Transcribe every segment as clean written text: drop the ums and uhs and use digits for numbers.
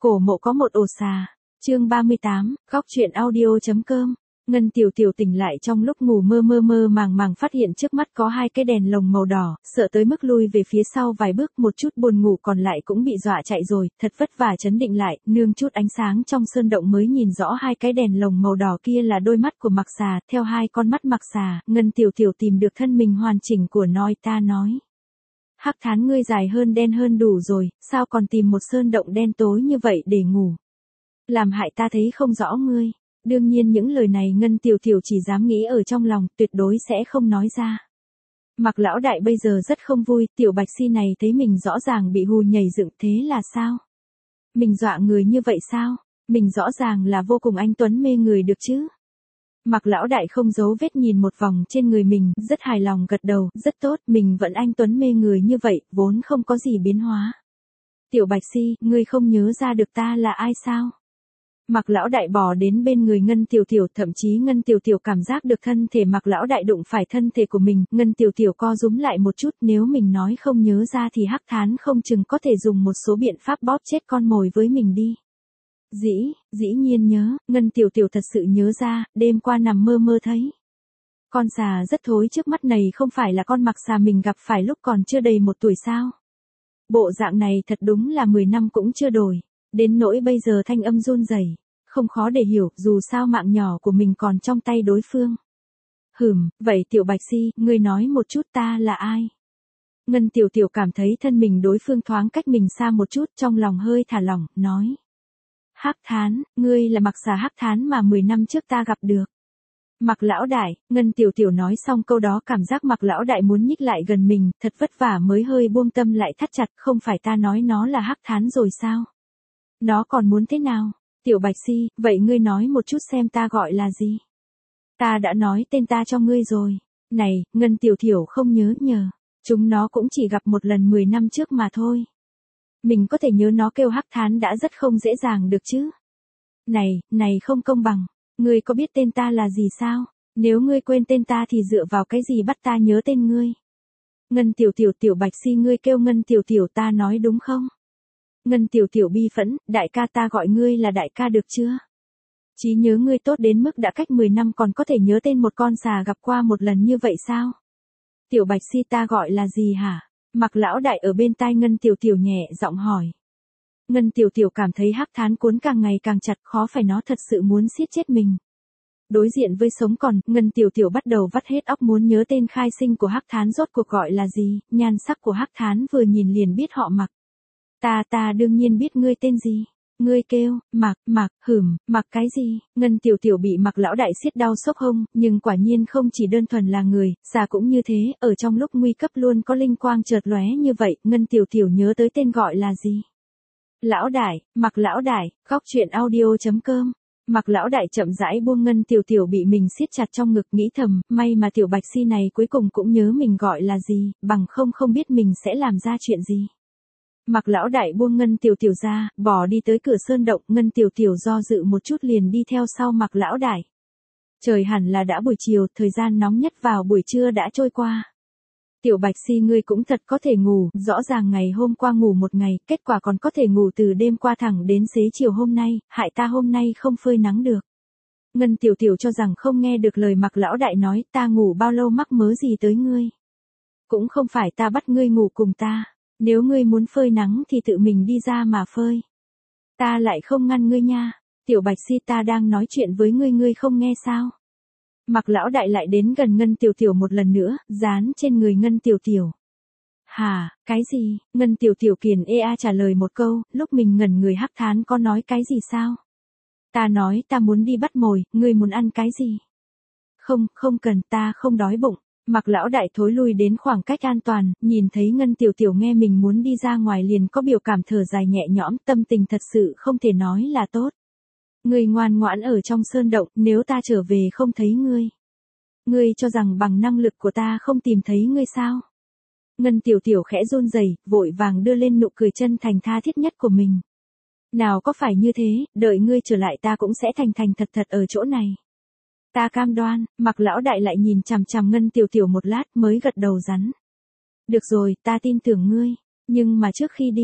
Cổ mộ có một ổ xà. Chương 38, góc truyện audio.com. Ngân Tiểu Tiểu tỉnh lại trong lúc ngủ mơ màng phát hiện trước mắt có hai cái đèn lồng màu đỏ, sợ tới mức lui về phía sau vài bước, một chút buồn ngủ còn lại cũng bị dọa chạy rồi, thật vất vả trấn định lại, nương chút ánh sáng trong sơn động mới nhìn rõ hai cái đèn lồng màu đỏ kia là đôi mắt của Mạc Xà, theo hai con mắt Mạc Xà, Ngân Tiểu Tiểu tìm được thân mình hoàn chỉnh của ta nói. Hắc Thán ngươi dài hơn đen hơn đủ rồi, sao còn tìm một sơn động đen tối như vậy để ngủ? Làm hại ta thấy không rõ ngươi. Đương nhiên những lời này Ngân Tiểu Tiểu chỉ dám nghĩ ở trong lòng, tuyệt đối sẽ không nói ra. Mạc lão đại bây giờ rất không vui, tiểu bạch si này thấy mình rõ ràng bị hù nhảy dựng, thế là sao? Mình dọa người như vậy sao? Mình rõ ràng là vô cùng anh tuấn mê người được chứ? Mạc lão đại không giấu vết nhìn một vòng trên người mình, rất hài lòng gật đầu, rất tốt, mình vẫn anh tuấn mê người như vậy, vốn không có gì biến hóa. Tiểu bạch si, ngươi không nhớ ra được ta là ai sao? Mạc lão đại bò đến bên người Ngân Tiểu Tiểu, thậm chí Ngân Tiểu Tiểu cảm giác được thân thể Mạc lão đại đụng phải thân thể của mình, Ngân Tiểu Tiểu co rúm lại một chút, nếu mình nói không nhớ ra thì Hắc Thán không chừng có thể dùng một số biện pháp bóp chết con mồi với mình đi. Dĩ nhiên nhớ, Ngân Tiểu Tiểu thật sự nhớ ra, đêm qua nằm mơ thấy. Con xà rất thối trước mắt này không phải là con Mạc Xà mình gặp phải lúc còn chưa đầy 1 tuổi sao? Bộ dạng này thật đúng là 10 năm cũng chưa đổi. Đến nỗi bây giờ thanh âm run rẩy, không khó để hiểu, dù sao mạng nhỏ của mình còn trong tay đối phương. Vậy tiểu bạch si, ngươi nói một chút ta là ai? Ngân Tiểu Tiểu cảm thấy thân mình đối phương thoáng cách mình xa một chút, trong lòng hơi thả lỏng, nói. Hắc Thán, ngươi là Mạc Xà Hắc Thán mà 10 năm trước ta gặp được. Mạc lão đại, Ngân Tiểu Tiểu nói xong câu đó cảm giác Mạc lão đại muốn nhích lại gần mình, thật vất vả mới hơi buông tâm lại thắt chặt, không phải ta nói nó là Hắc Thán rồi sao? Nó còn muốn thế nào? Tiểu bạch si, vậy ngươi nói một chút xem ta gọi là gì? Ta đã nói tên ta cho ngươi rồi. Này, Ngân Tiểu Tiểu không nhớ nhờ. Chúng nó cũng chỉ gặp một lần 10 năm trước mà thôi. Mình có thể nhớ nó kêu Hắc Thán đã rất không dễ dàng được chứ. Này không công bằng. Ngươi có biết tên ta là gì sao? Nếu ngươi quên tên ta thì dựa vào cái gì bắt ta nhớ tên ngươi? Ngân Tiểu Tiểu tiểu bạch si ngươi kêu Ngân Tiểu Tiểu ta nói đúng không? Ngân Tiểu Tiểu bi phẫn, đại ca ta gọi ngươi là đại ca được chưa? Trí nhớ ngươi tốt đến mức đã cách 10 năm còn có thể nhớ tên một con xà gặp qua một lần như vậy sao? Tiểu bạch si ta gọi là gì hả? Mạc lão đại ở bên tai Ngân Tiểu Tiểu nhẹ giọng hỏi. Ngân Tiểu Tiểu cảm thấy Hắc Thán cuốn càng ngày càng chặt, khó phải nó thật sự muốn siết chết mình. Đối diện với sống còn, Ngân Tiểu Tiểu bắt đầu vắt hết óc muốn nhớ tên khai sinh của Hắc Thán rốt cuộc gọi là gì, nhan sắc của Hắc Thán vừa nhìn liền biết họ Mạc. Ta đương nhiên biết ngươi tên gì. Ngươi kêu, Mạc cái gì? Ngân Tiểu Tiểu bị Mạc lão đại siết đau sốc hông, nhưng quả nhiên không chỉ đơn thuần là người, xà cũng như thế, ở trong lúc nguy cấp luôn có linh quang chợt lóe như vậy, Ngân Tiểu Tiểu nhớ tới tên gọi là gì? Lão đại, Mạc lão đại, góc truyện audio.com. Mạc lão đại chậm rãi buông Ngân Tiểu Tiểu bị mình siết chặt trong ngực, nghĩ thầm, may mà tiểu bạch si này cuối cùng cũng nhớ mình gọi là gì, bằng không biết mình sẽ làm ra chuyện gì. Mạc lão đại buông Ngân Tiểu Tiểu ra, bỏ đi tới cửa sơn động, Ngân Tiểu Tiểu do dự một chút liền đi theo sau Mạc lão đại. Trời hẳn là đã buổi chiều, thời gian nóng nhất vào buổi trưa đã trôi qua. Tiểu bạch si ngươi cũng thật có thể ngủ, rõ ràng ngày hôm qua ngủ một ngày, kết quả còn có thể ngủ từ đêm qua thẳng đến xế chiều hôm nay, hại ta hôm nay không phơi nắng được. Ngân Tiểu Tiểu cho rằng không nghe được lời Mạc lão đại nói, ta ngủ bao lâu mắc mớ gì tới ngươi. Cũng không phải ta bắt ngươi ngủ cùng ta. Nếu ngươi muốn phơi nắng thì tự mình đi ra mà phơi. Ta lại không ngăn ngươi nha. Tiểu bạch si ta đang nói chuyện với ngươi không nghe sao? Mạc lão đại lại đến gần Ngân Tiểu Tiểu một lần nữa, dán trên người Ngân Tiểu Tiểu. Hả, cái gì? Ngân Tiểu Tiểu kiền ea trả lời một câu, lúc mình ngẩn người Hắc Thán có nói cái gì sao? Ta nói ta muốn đi bắt mồi, ngươi muốn ăn cái gì? Không cần, ta không đói bụng. Mạc lão đại thối lui đến khoảng cách an toàn, nhìn thấy Ngân Tiểu Tiểu nghe mình muốn đi ra ngoài liền có biểu cảm thở dài nhẹ nhõm, tâm tình thật sự không thể nói là tốt. Ngươi ngoan ngoãn ở trong sơn động, nếu ta trở về không thấy ngươi. Ngươi cho rằng bằng năng lực của ta không tìm thấy ngươi sao? Ngân Tiểu Tiểu khẽ run rẩy, vội vàng đưa lên nụ cười chân thành tha thiết nhất của mình. Nào có phải như thế, đợi ngươi trở lại ta cũng sẽ thành thật ở chỗ này. Ta cam đoan. Mạc lão đại lại nhìn chằm chằm Ngân Tiểu Tiểu một lát mới gật đầu rắn. Được rồi, ta tin tưởng ngươi. Nhưng mà trước khi đi,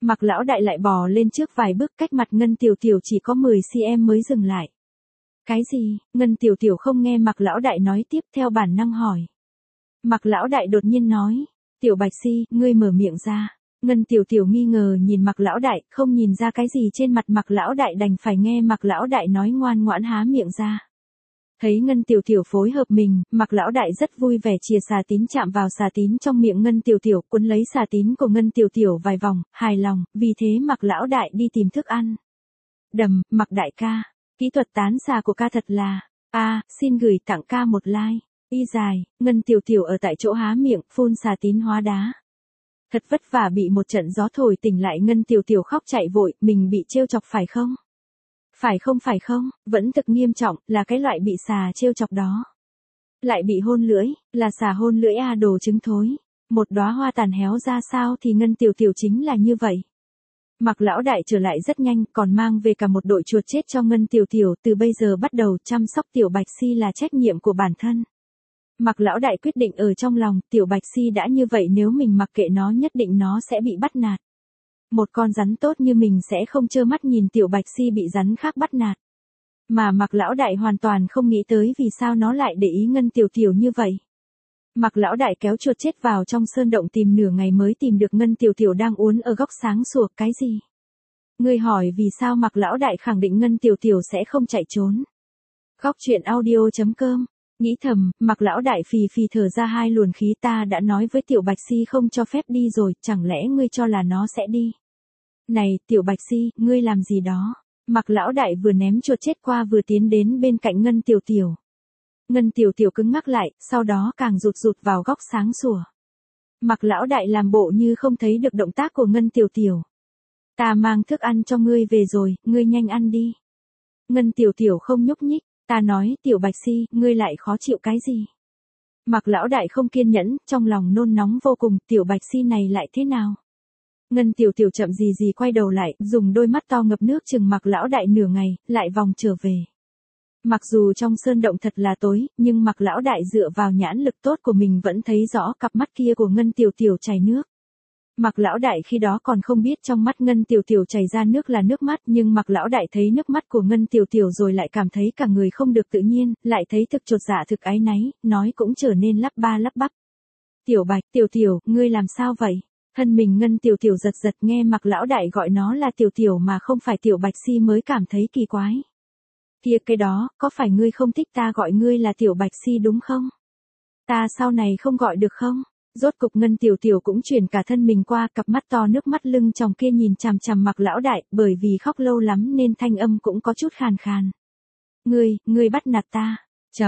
Mặc lão đại lại bò lên trước vài bước, cách mặt Ngân Tiểu Tiểu chỉ có 10 cm mới dừng lại. Cái gì? Ngân Tiểu Tiểu không nghe Mặc lão đại nói tiếp, theo bản năng hỏi. Mặc lão đại đột nhiên nói. Tiểu Bạch Si, ngươi mở miệng ra. Ngân Tiểu Tiểu nghi ngờ nhìn Mặc lão đại, không nhìn ra cái gì trên mặt Mặc lão đại, đành phải nghe Mặc lão đại nói, ngoan ngoãn há miệng ra. Thấy Ngân Tiểu Tiểu phối hợp mình, Mặc lão đại rất vui vẻ chìa xà tín chạm vào xà tín trong miệng Ngân Tiểu Tiểu, quấn lấy xà tín của Ngân Tiểu Tiểu vài vòng, hài lòng, vì thế Mặc lão đại đi tìm thức ăn. Đầm, Mặc đại ca, kỹ thuật tán xà của ca thật là, xin gửi tặng ca một like. Y dài, Ngân Tiểu Tiểu ở tại chỗ há miệng, phun xà tín hóa đá. Thật vất vả bị một trận gió thổi tỉnh lại, Ngân Tiểu Tiểu khóc chạy vội, mình bị trêu chọc phải không? Phải không, vẫn thực nghiêm trọng, là cái loại bị xà trêu chọc đó. Lại bị hôn lưỡi, là xà hôn lưỡi đồ trứng thối. Một đóa hoa tàn héo ra sao thì Ngân Tiểu Tiểu chính là như vậy. Mặc lão đại trở lại rất nhanh, còn mang về cả một đội chuột chết cho Ngân Tiểu Tiểu, từ bây giờ bắt đầu chăm sóc Tiểu Bạch Si là trách nhiệm của bản thân. Mặc lão đại quyết định ở trong lòng, Tiểu Bạch Si đã như vậy, nếu mình mặc kệ nó nhất định nó sẽ bị bắt nạt. Một con rắn tốt như mình sẽ không trơ mắt nhìn Tiểu Bạch Si bị rắn khác bắt nạt. Mà Mặc lão đại hoàn toàn không nghĩ tới vì sao nó lại để ý Ngân Tiểu Tiểu như vậy. Mặc lão đại kéo chuột chết vào trong sơn động tìm nửa ngày mới tìm được Ngân Tiểu Tiểu đang uốn ở góc sáng sủa. Cái gì? Ngươi hỏi vì sao Mặc lão đại khẳng định Ngân Tiểu Tiểu sẽ không chạy trốn. Góc truyện audio.com. Nghĩ thầm, Mặc lão đại phì phì thở ra hai luồng khí, ta đã nói với Tiểu Bạch Si không cho phép đi rồi, chẳng lẽ ngươi cho là nó sẽ đi? Này, Tiểu Bạch Si, ngươi làm gì đó? Mặc lão đại vừa ném chuột chết qua vừa tiến đến bên cạnh Ngân Tiểu Tiểu. Ngân Tiểu Tiểu cứng ngắc lại, sau đó càng rụt rụt vào góc sáng sủa. Mặc lão đại làm bộ như không thấy được động tác của Ngân Tiểu Tiểu. Ta mang thức ăn cho ngươi về rồi, ngươi nhanh ăn đi. Ngân Tiểu Tiểu không nhúc nhích. Ta nói, Tiểu Bạch Si, ngươi lại khó chịu cái gì? Mặc lão đại không kiên nhẫn, trong lòng nôn nóng vô cùng, Tiểu Bạch Si này lại thế nào? Ngân Tiểu Tiểu chậm gì quay đầu lại, dùng đôi mắt to ngập nước chừng Mặc lão đại nửa ngày, lại vòng trở về. Mặc dù trong sơn động thật là tối, nhưng Mặc lão đại dựa vào nhãn lực tốt của mình vẫn thấy rõ cặp mắt kia của Ngân Tiểu Tiểu chảy nước. Mặc lão đại khi đó còn không biết trong mắt Ngân Tiểu Tiểu chảy ra nước là nước mắt, nhưng Mặc lão đại thấy nước mắt của Ngân Tiểu Tiểu rồi lại cảm thấy cả người không được tự nhiên, lại thấy thực chột dạ thực áy náy, nói cũng trở nên lắp ba lắp bắp. Tiểu Bạch, Tiểu Tiểu, ngươi làm sao vậy? Thân mình Ngân Tiểu Tiểu giật giật, nghe Mặc lão đại gọi nó là Tiểu Tiểu mà không phải Tiểu Bạch Si mới cảm thấy kỳ quái. Kia cái đó, có phải ngươi không thích ta gọi ngươi là Tiểu Bạch Si đúng không? Ta sau này không gọi được không? Rốt cục Ngân Tiểu Tiểu cũng chuyển cả thân mình qua, cặp mắt to nước mắt lưng tròng kia nhìn chằm chằm Mặc lão đại, bởi vì khóc lâu lắm nên thanh âm cũng có chút khàn khàn. Ngươi bắt nạt ta.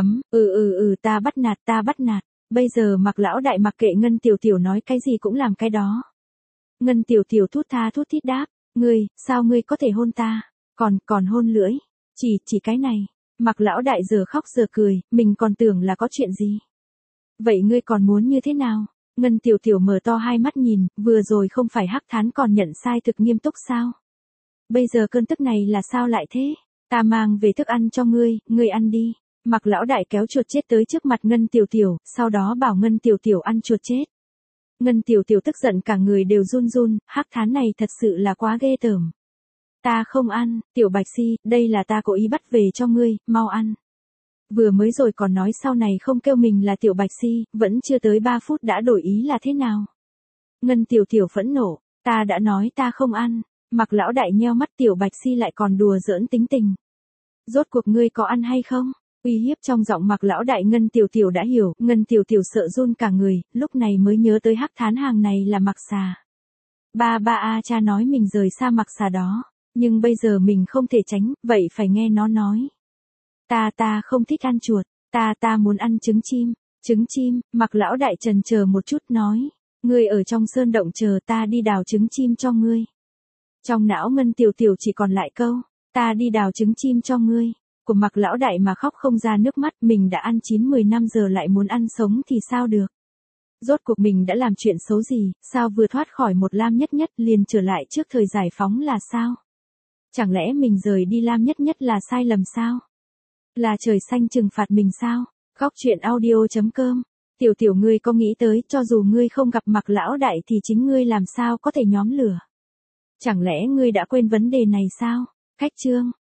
Ta bắt nạt. Bây giờ Mặc lão đại mặc kệ Ngân Tiểu Tiểu nói cái gì cũng làm cái đó. Ngân Tiểu Tiểu thút tha thút thít đáp, sao ngươi có thể hôn ta? Còn hôn lưỡi. Chỉ cái này. Mặc lão đại giờ khóc giờ cười, mình còn tưởng là có chuyện gì. Vậy ngươi còn muốn như thế nào? Ngân Tiểu Tiểu mở to hai mắt nhìn, vừa rồi không phải hắc thán còn nhận sai thực nghiêm túc sao? Bây giờ cơn tức này là sao lại thế? Ta mang về thức ăn cho ngươi ăn đi. Mặc lão đại kéo chuột chết tới trước mặt Ngân Tiểu Tiểu, sau đó bảo Ngân Tiểu Tiểu ăn chuột chết. Ngân Tiểu Tiểu tức giận cả người đều run run, hắc thán này thật sự là quá ghê tởm. Ta không ăn, Tiểu Bạch Si, đây là ta cố ý bắt về cho ngươi, mau ăn. Vừa mới rồi còn nói sau này không kêu mình là Tiểu Bạch Si, vẫn chưa tới 3 phút đã đổi ý là thế nào? Ngân Tiểu Tiểu phẫn nộ, ta đã nói ta không ăn. Mặc lão đại nheo mắt, Tiểu Bạch Si lại còn đùa giỡn tính tình. Rốt cuộc ngươi có ăn hay không? Uy hiếp trong giọng Mặc lão đại Ngân Tiểu Tiểu đã hiểu, Ngân Tiểu Tiểu sợ run cả người, lúc này mới nhớ tới hắc thán hàng này là Mặc xà. Cha nói mình rời xa Mặc xà đó, nhưng bây giờ mình không thể tránh, vậy phải nghe nó nói. Ta không thích ăn chuột, ta muốn ăn trứng chim. Trứng chim, Mặc lão đại chần chờ một chút nói, ngươi ở trong sơn động chờ ta đi đào trứng chim cho ngươi. Trong não Ngân Tiểu Tiểu chỉ còn lại câu, ta đi đào trứng chim cho ngươi. Của Mặc lão đại mà khóc không ra nước mắt, mình đã ăn 9-10 năm giờ lại muốn ăn sống thì sao được. Rốt cuộc mình đã làm chuyện xấu gì, sao vừa thoát khỏi một Lam Nhất Nhất liền trở lại trước thời giải phóng là sao? Chẳng lẽ mình rời đi Lam Nhất Nhất là sai lầm sao? Là trời xanh trừng phạt mình sao? Góc truyện audio.com. Tiểu Tiểu, ngươi có nghĩ tới cho dù ngươi không gặp Mặc lão đại thì chính ngươi làm sao có thể nhóm lửa? Chẳng lẽ ngươi đã quên vấn đề này sao? Khách trương,